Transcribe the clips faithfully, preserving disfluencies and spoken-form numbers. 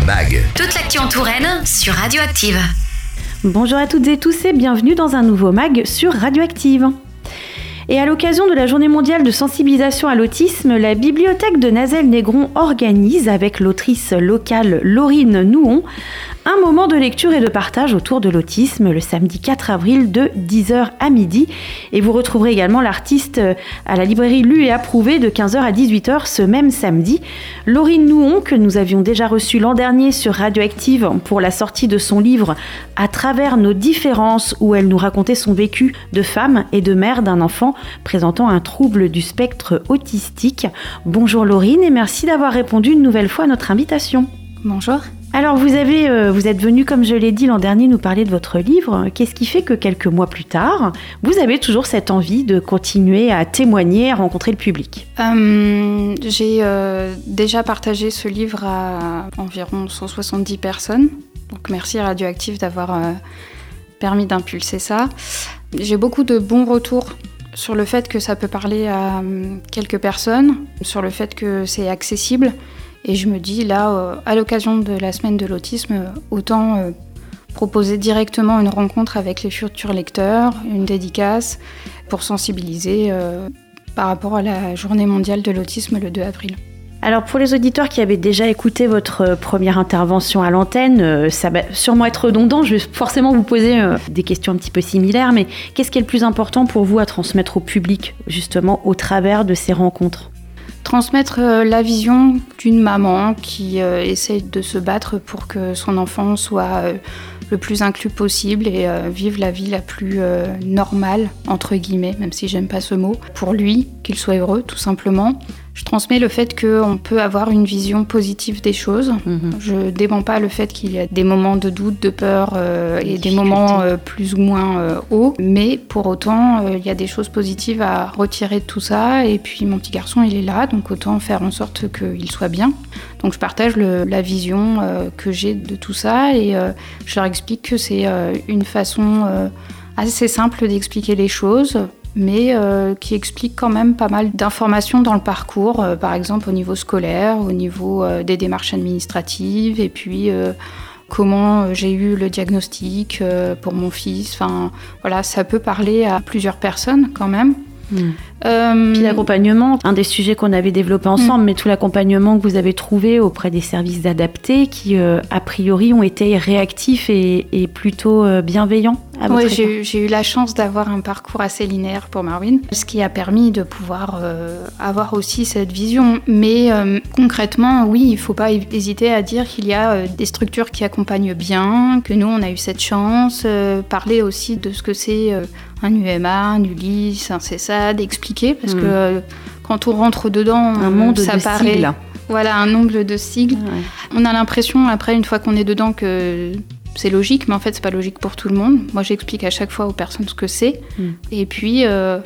Mag. Toute l'actu en Touraine sur Radioactive. Bonjour à toutes et tous et bienvenue dans un nouveau Mag sur Radioactive. Et à l'occasion de la Journée mondiale de sensibilisation à l'autisme, la bibliothèque de Nazelles-Négron organise avec l'autrice locale Laurine Nouon un moment de lecture et de partage autour de l'autisme le samedi quatre avril de dix heures à midi. Et vous retrouverez également l'artiste à la librairie Lu et Approuvé de quinze heures à dix-huit heures ce même samedi. Laurine Nouon, que nous avions déjà reçue l'an dernier sur Radioactive pour la sortie de son livre « À travers nos différences » où elle nous racontait son vécu de femme et de mère d'un enfant présentant un trouble du spectre autistique. Bonjour Laurine et merci d'avoir répondu une nouvelle fois à notre invitation. Bonjour. Alors vous, avez, euh, vous êtes venu, comme je l'ai dit l'an dernier, nous parler de votre livre. Qu'est-ce qui fait que quelques mois plus tard, vous avez toujours cette envie de continuer à témoigner, à rencontrer le public ? euh, J'ai euh, déjà partagé ce livre à environ cent soixante-dix personnes. Donc merci Radioactive d'avoir euh, permis d'impulser ça. J'ai beaucoup de bons retours sur le fait que ça peut parler à euh, quelques personnes, sur le fait que c'est accessible. Et je me dis, là, euh, à l'occasion de la semaine de l'autisme, euh, autant euh, proposer directement une rencontre avec les futurs lecteurs, une dédicace, pour sensibiliser euh, par rapport à la journée mondiale de l'autisme le deux avril. Alors pour les auditeurs qui avaient déjà écouté votre première intervention à l'antenne, euh, ça va sûrement être redondant, je vais forcément vous poser euh, des questions un petit peu similaires, mais qu'est-ce qui est le plus important pour vous à transmettre au public, justement, au travers de ces rencontres ? Transmettre la vision d'une maman qui euh, essaie de se battre pour que son enfant soit euh, le plus inclus possible et euh, vive la vie la plus euh, normale, entre guillemets, même si j'aime pas ce mot, pour lui, qu'il soit heureux, tout simplement. Je transmets le fait qu'on peut avoir une vision positive des choses. Mmh. Je dément pas le fait qu'il y a des moments de doute, de peur euh, et des moments euh, plus ou moins euh, hauts. Mais pour autant, euh, il y a des choses positives à retirer de tout ça. Et puis mon petit garçon, il est là, donc autant faire en sorte qu'il soit bien. Donc je partage le, la vision euh, que j'ai de tout ça et euh, je leur explique que c'est euh, une façon euh, assez simple d'expliquer les choses, mais euh, qui explique quand même pas mal d'informations dans le parcours, euh, par exemple au niveau scolaire, au niveau euh, des démarches administratives, et puis euh, comment euh, j'ai eu le diagnostic euh, pour mon fils. Enfin, voilà, ça peut parler à plusieurs personnes quand même. Mmh. Euh... Puis l'accompagnement, un des sujets qu'on avait développé ensemble, mmh. mais tout l'accompagnement que vous avez trouvé auprès des services adaptés qui, euh, a priori, ont été réactifs et, et plutôt euh, bienveillants. Oui, j'ai, j'ai eu la chance d'avoir un parcours assez linéaire pour Marwin, ce qui a permis de pouvoir euh, avoir aussi cette vision. Mais euh, concrètement, oui, il ne faut pas hésiter à dire qu'il y a euh, des structures qui accompagnent bien, que nous, on a eu cette chance. Euh, parler aussi de ce que c'est euh, un U M A, un ULIS, un CESAD, expliquer, parce mmh. que euh, quand on rentre dedans, un monde ça de paraît... sigles. Voilà, un nombre de sigles. Ouais. On a l'impression, après, une fois qu'on est dedans, que... c'est logique, mais en fait, c'est pas logique pour tout le monde. Moi, j'explique à chaque fois aux personnes ce que c'est. Mm. Et puis, euh,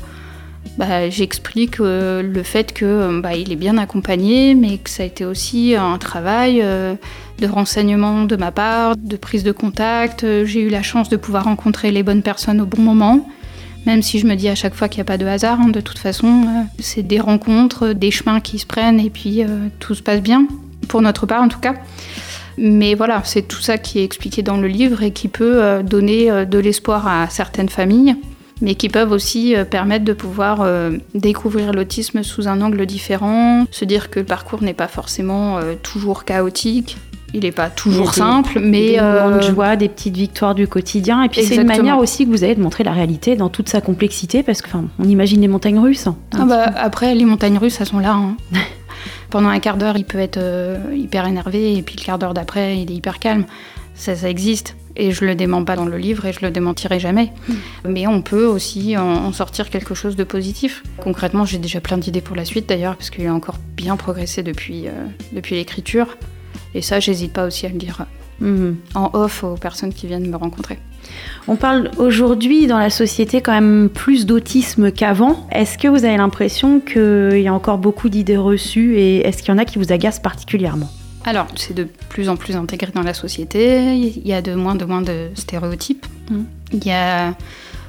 bah, j'explique euh, le fait que bah, il est bien accompagné, mais que ça a été aussi un travail euh, de renseignement de ma part, de prise de contact. J'ai eu la chance de pouvoir rencontrer les bonnes personnes au bon moment, même si je me dis à chaque fois qu'il n'y a pas de hasard. Hein, de toute façon, euh, c'est des rencontres, des chemins qui se prennent, et puis euh, tout se passe bien, pour notre part en tout cas. Mais voilà, c'est tout ça qui est expliqué dans le livre et qui peut euh, donner euh, de l'espoir à certaines familles, mais qui peuvent aussi euh, permettre de pouvoir euh, découvrir l'autisme sous un angle différent, se dire que le parcours n'est pas forcément euh, toujours chaotique, il n'est pas toujours simple, mais... Des euh... moments de joie, des petites victoires du quotidien, et puis Exactement. C'est une manière aussi que vous avez de montrer la réalité dans toute sa complexité, parce qu'on imagine les montagnes russes. Hein, ah bah, après, les montagnes russes, elles sont là, hein. Pendant un quart d'heure, il peut être euh, hyper énervé, et puis le quart d'heure d'après, il est hyper calme. Ça, ça existe. Et je le dément pas dans le livre, et je le démentirai jamais. Mmh. Mais on peut aussi en, en sortir quelque chose de positif. Concrètement, j'ai déjà plein d'idées pour la suite, d'ailleurs, parce qu'il a encore bien progressé depuis, euh, depuis l'écriture. Et ça, j'hésite pas aussi à le dire mmh. en off aux personnes qui viennent me rencontrer. On parle aujourd'hui dans la société quand même plus d'autisme qu'avant. Est-ce que vous avez l'impression qu'il y a encore beaucoup d'idées reçues et est-ce qu'il y en a qui vous agacent particulièrement ? Alors, c'est de plus en plus intégré dans la société. Il y a de moins en moins de stéréotypes. Mmh. Il y a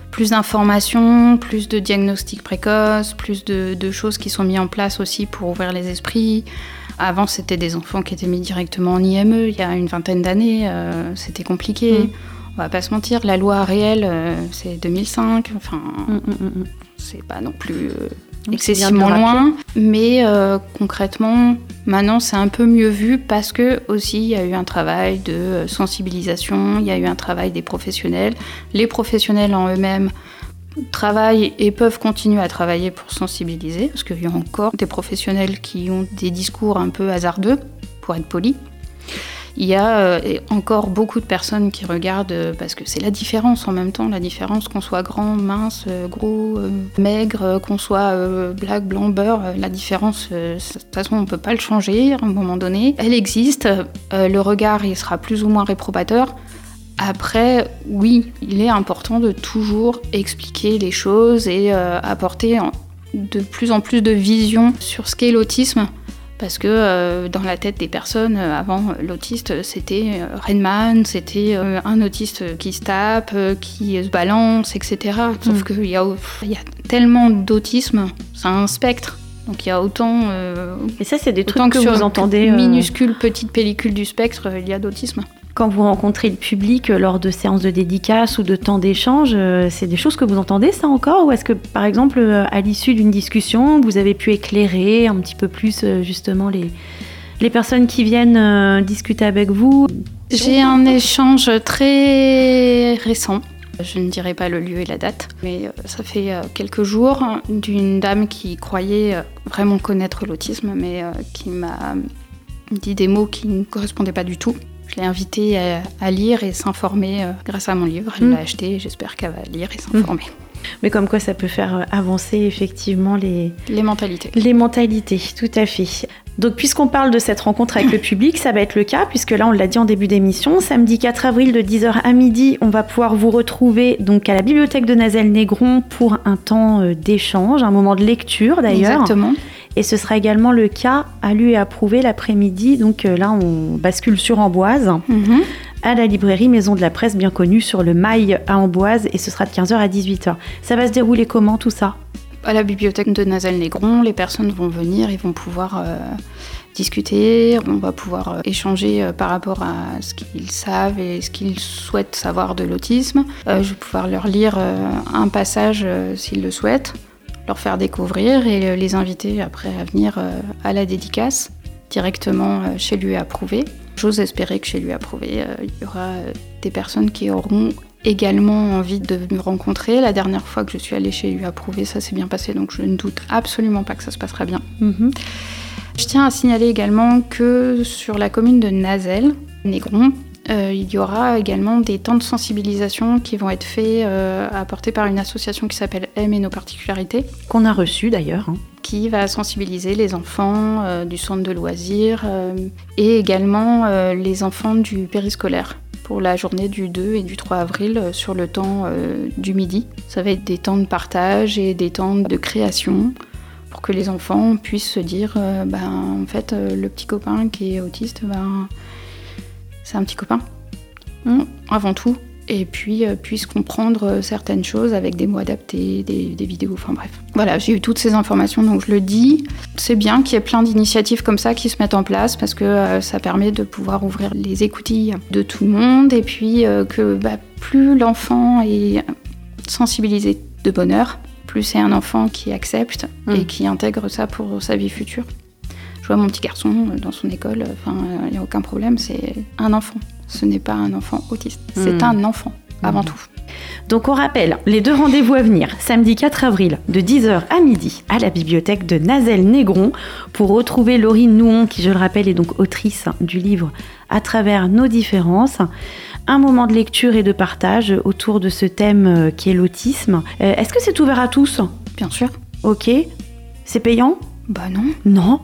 plus d'informations, plus de diagnostics précoces, plus de, de choses qui sont mises en place aussi pour ouvrir les esprits. Avant, c'était des enfants qui étaient mis directement en I M E. Il y a une vingtaine d'années, euh, c'était compliqué. Mmh. On va pas se mentir, la loi réelle, euh, c'est deux mille cinq. Enfin, mmh, mmh. c'est pas non plus euh, excessivement loin. Mais euh, concrètement, maintenant, c'est un peu mieux vu parce que aussi, il y a eu un travail de sensibilisation, il y a eu un travail des professionnels. Les professionnels en eux-mêmes travaillent et peuvent continuer à travailler pour sensibiliser, parce qu'il y a encore des professionnels qui ont des discours un peu hasardeux, pour être poli. Il y a euh, encore beaucoup de personnes qui regardent, euh, parce que c'est la différence en même temps, la différence qu'on soit grand, mince, euh, gros, euh, maigre, euh, qu'on soit euh, black, blanc, beurre, euh, la différence, euh, de toute façon on ne peut pas le changer à un moment donné. Elle existe, euh, le regard il sera plus ou moins réprobateur. Après, oui, il est important de toujours expliquer les choses et euh, apporter de plus en plus de vision sur ce qu'est l'autisme. Parce que euh, dans la tête des personnes, euh, avant, l'autiste, c'était euh, Rain Man, c'était euh, un autiste qui se tape, euh, qui se balance, et cetera. Sauf mmh. qu'il y a, y a tellement d'autisme, c'est un spectre. Donc il y a autant... Euh, et ça, c'est des trucs que, que vous entendez... Euh... minuscule petite pellicule du spectre, il y a d'autisme. Quand vous rencontrez le public lors de séances de dédicaces ou de temps d'échange, c'est des choses que vous entendez, ça encore ? Ou est-ce que, par exemple, à l'issue d'une discussion, vous avez pu éclairer un petit peu plus, justement, les, les personnes qui viennent discuter avec vous ? J'ai un échange très récent. Je ne dirai pas le lieu et la date, mais ça fait quelques jours, d'une dame qui croyait vraiment connaître l'autisme, mais qui m'a dit des mots qui ne correspondaient pas du tout. Je l'ai invitée à, à lire et s'informer euh, grâce à mon livre. Elle mmh. l'a acheté et j'espère qu'elle va lire et s'informer. Mmh. Mais comme quoi ça peut faire avancer effectivement les... Les mentalités. Les mentalités, tout à fait. Donc puisqu'on parle de cette rencontre avec le public, ça va être le cas, puisque là on l'a dit en début d'émission, samedi quatre avril de dix heures à midi, on va pouvoir vous retrouver donc à la bibliothèque de Nazelles-Négron pour un temps d'échange, un moment de lecture d'ailleurs. Exactement. Et ce sera également le cas à lu et approuvé l'après-midi. Donc euh, là, on bascule sur Amboise, mm-hmm. à la librairie Maison de la Presse, bien connue sur le Mail à Amboise. Et ce sera de quinze heures à dix-huit heures. Ça va se dérouler comment, tout ça ? À la bibliothèque de Nazelles-Négron, les personnes vont venir, ils vont pouvoir euh, discuter, on va pouvoir euh, échanger euh, par rapport à ce qu'ils savent et ce qu'ils souhaitent savoir de l'autisme. Euh, je vais pouvoir leur lire euh, un passage euh, s'ils le souhaitent, leur faire découvrir et les inviter après à venir à la dédicace directement chez Lu et Approuvé. J'ose espérer que chez Lu et Approuvé, il y aura des personnes qui auront également envie de me rencontrer. La dernière fois que je suis allée chez Lu et Approuvé, ça s'est bien passé, donc je ne doute absolument pas que ça se passera bien. Mm-hmm. Je tiens à signaler également que sur la commune de Nazelles-Négron, Euh, il y aura également des temps de sensibilisation qui vont être faits, euh, apportés par une association qui s'appelle M et nos particularités. Qu'on a reçu d'ailleurs. Hein. Qui va sensibiliser les enfants euh, du centre de loisirs euh, et également euh, les enfants du périscolaire pour la journée du deux et du trois avril euh, sur le temps euh, du midi. Ça va être des temps de partage et des temps de création pour que les enfants puissent se dire euh, ben, en fait, euh, le petit copain qui est autiste, ben, c'est un petit copain, mmh. avant tout, et puis euh, puisse comprendre certaines choses avec des mots adaptés, des, des vidéos, enfin bref. Voilà, j'ai eu toutes ces informations, donc je le dis. C'est bien qu'il y ait plein d'initiatives comme ça qui se mettent en place, parce que euh, ça permet de pouvoir ouvrir les écoutilles de tout le monde, et puis euh, que bah, plus l'enfant est sensibilisé de bonne heure, plus c'est un enfant qui accepte mmh. et qui intègre ça pour sa vie future. Je vois mon petit garçon dans son école, enfin, il n'y a aucun problème, c'est un enfant. Ce n'est pas un enfant autiste, mmh. c'est un enfant, avant mmh. tout. Donc on rappelle, les deux rendez-vous à venir, samedi quatre avril, de dix heures à midi, à la bibliothèque de Nazelles-Négron, pour retrouver Laurine Nouon, qui, je le rappelle, est donc autrice du livre « À travers nos différences ». Un moment de lecture et de partage autour de ce thème qui est l'autisme. Euh, est-ce que c'est ouvert à tous ? Bien sûr. Ok. C'est payant ? Bah non. Non.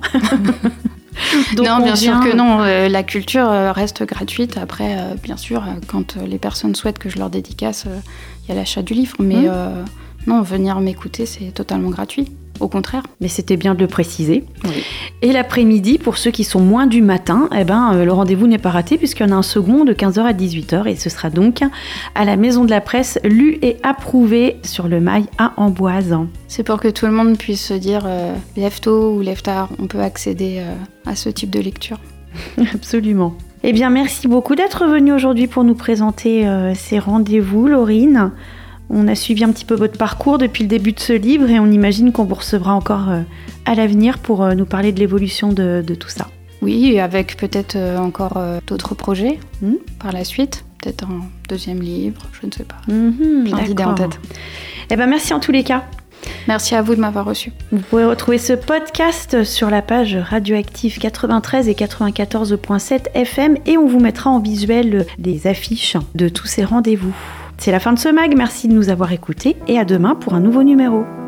Donc non, bien vient... sûr que non. Euh, la culture euh, reste gratuite. Après, euh, bien sûr, euh, quand euh, les personnes souhaitent que je leur dédicace, il euh, y a l'achat du livre. Mais mmh. euh, non, venir m'écouter, c'est totalement gratuit. au contraire. Mais c'était bien de le préciser. Oui. Et l'après-midi, pour ceux qui sont moins du matin, eh ben, euh, le rendez-vous n'est pas raté puisqu'il y en a un second de quinze heures à dix-huit heures et ce sera donc à la Maison de la Presse, lu et approuvé sur le Mail à Amboise. C'est pour que tout le monde puisse se dire euh, lève tôt ou lève tard, on peut accéder euh, à ce type de lecture. Absolument. Eh bien, merci beaucoup d'être venue aujourd'hui pour nous présenter euh, ces rendez-vous, Laurine. On a suivi un petit peu votre parcours depuis le début de ce livre et on imagine qu'on vous recevra encore euh, à l'avenir pour euh, nous parler de l'évolution de, de tout ça. Oui, et avec peut-être euh, encore euh, d'autres projets mmh. par la suite. Peut-être un deuxième livre, je ne sais pas. Mmh, Plein d'idées en tête. Eh bien, merci en tous les cas. Merci à vous de m'avoir reçu. Vous pouvez retrouver ce podcast sur la page Radioactive quatre-vingt-treize et quatre-vingt-quatorze virgule sept F M et on vous mettra en visuel les affiches de tous ces rendez-vous. C'est la fin de ce mag, merci de nous avoir écoutés et à demain pour un nouveau numéro.